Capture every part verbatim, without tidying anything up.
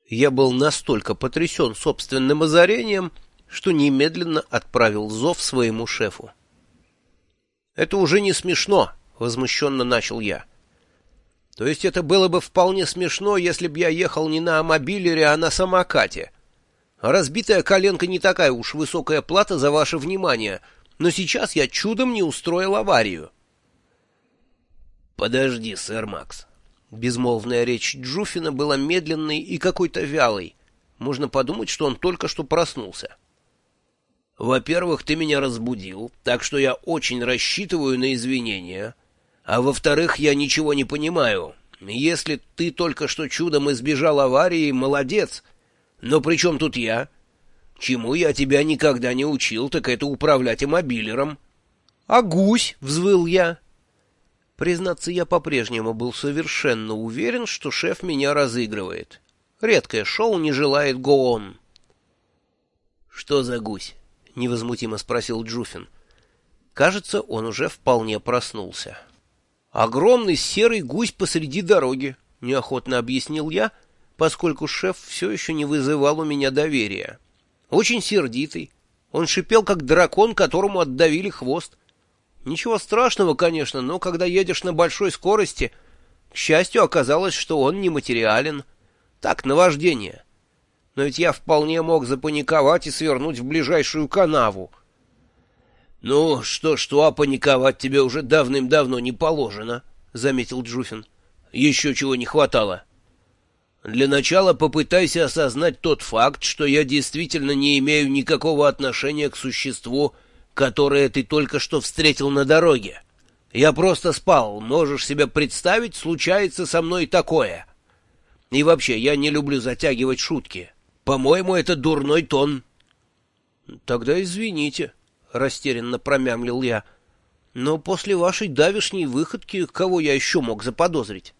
Я был настолько потрясен собственным озарением, что немедленно отправил зов своему шефу. «Это уже не смешно», — возмущенно начал я. «То есть это было бы вполне смешно, если б я ехал не на мобилере, а на самокате. А разбитая коленка не такая уж высокая плата за ваше внимание, но сейчас я чудом не устроил аварию». «Подожди, сэр Макс». Безмолвная речь Джуфина была медленной и какой-то вялой. Можно подумать, что он только что проснулся. «Во-первых, ты меня разбудил, так что я очень рассчитываю на извинения. А во-вторых, я ничего не понимаю. Если ты только что чудом избежал аварии, молодец. Но при чем тут я? Чему я тебя никогда не учил, так это управлять мобилером». «А гусь?» — взвыл я. Признаться, я по-прежнему был совершенно уверен, что шеф меня разыгрывает. Редкое шоу не желает go on. «Что за гусь?» — невозмутимо спросил Джуфин. Кажется, он уже вполне проснулся. «Огромный серый гусь посреди дороги», — неохотно объяснил я, поскольку шеф все еще не вызывал у меня доверия. «Очень сердитый. Он шипел, как дракон, которому отдавили хвост. Ничего страшного, конечно, но когда едешь на большой скорости, к счастью, оказалось, что он нематериален. Так, наваждение. Но ведь я вполне мог запаниковать и свернуть в ближайшую канаву». «Ну, что-что, а паниковать тебе уже давным-давно не положено», — заметил Джуфин. «Еще чего не хватало. Для начала попытайся осознать тот факт, что я действительно не имею никакого отношения к существу, которое ты только что встретил на дороге. Я просто спал, можешь себе представить, случается со мной такое. И вообще, я не люблю затягивать шутки. По-моему, это дурной тон». «Тогда извините», — растерянно промямлил я. «Но после вашей давешней выходки кого я еще мог заподозрить?»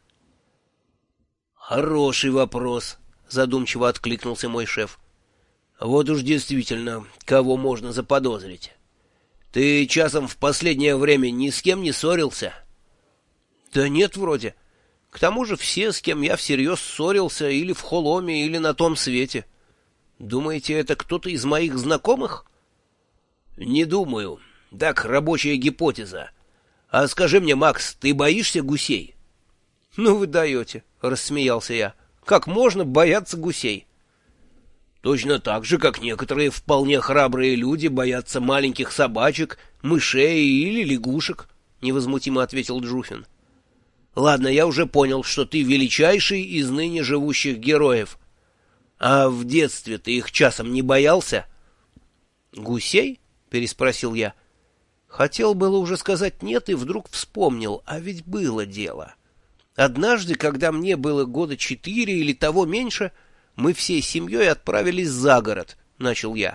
«Хороший вопрос», — задумчиво откликнулся мой шеф. «Вот уж действительно, кого можно заподозрить. Ты часом в последнее время ни с кем не ссорился?» «Да нет, вроде. К тому же все, с кем я всерьез ссорился, или в холоме, или на том свете. Думаете, это кто-то из моих знакомых?» «Не думаю. Так, рабочая гипотеза. А скажи мне, Макс, ты боишься гусей?» «Ну вы даете», — рассмеялся я. «Как можно бояться гусей?» «Точно так же, как некоторые вполне храбрые люди боятся маленьких собачек, мышей или лягушек», — невозмутимо ответил Джуфин. «Ладно, я уже понял, что ты величайший из ныне живущих героев. А в детстве ты их часом не боялся?» «Гусей?» — переспросил я. Хотел было уже сказать «нет» и вдруг вспомнил, а ведь было дело. Однажды, когда мне было года четыре или того меньше, мы всей семьей отправились за город, — начал я.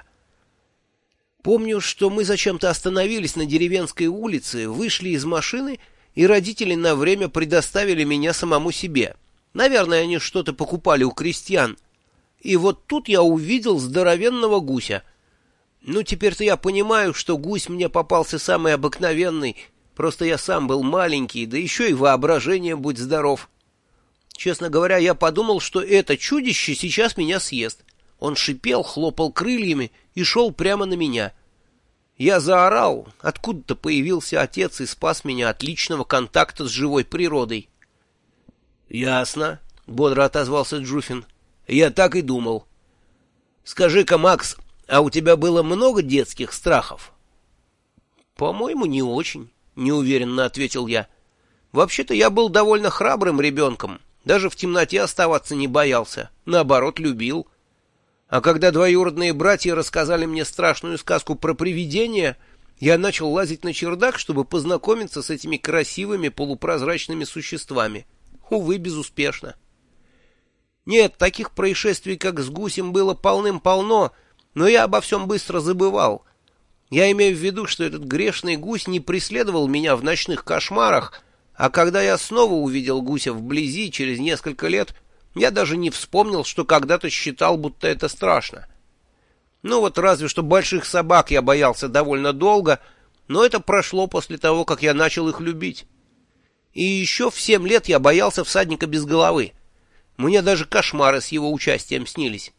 Помню, что мы зачем-то остановились на деревенской улице, вышли из машины, и родители на время предоставили меня самому себе. Наверное, они что-то покупали у крестьян. И вот тут я увидел здоровенного гуся. Ну, теперь-то я понимаю, что гусь мне попался самый обыкновенный, просто я сам был маленький, да еще и воображение, будь здоров. Честно говоря, я подумал, что это чудище сейчас меня съест. Он шипел, хлопал крыльями и шел прямо на меня. Я заорал, откуда-то появился отец и спас меня от личного контакта с живой природой. — Ясно, — бодро отозвался Джуфин. — Я так и думал. — Скажи-ка, Макс, а у тебя было много детских страхов? — По-моему, не очень, — неуверенно ответил я. — Вообще-то я был довольно храбрым ребенком. Даже в темноте оставаться не боялся, наоборот, любил. А когда двоюродные братья рассказали мне страшную сказку про привидения, я начал лазить на чердак, чтобы познакомиться с этими красивыми полупрозрачными существами. Увы, безуспешно. Нет, таких происшествий, как с гусем, было полным-полно, но я обо всем быстро забывал. Я имею в виду, что этот грешный гусь не преследовал меня в ночных кошмарах, а когда я снова увидел гуся вблизи через несколько лет, я даже не вспомнил, что когда-то считал, будто это страшно. Ну вот разве что больших собак я боялся довольно долго, но это прошло после того, как я начал их любить. И еще в семь лет я боялся всадника без головы. Мне даже кошмары с его участием снились.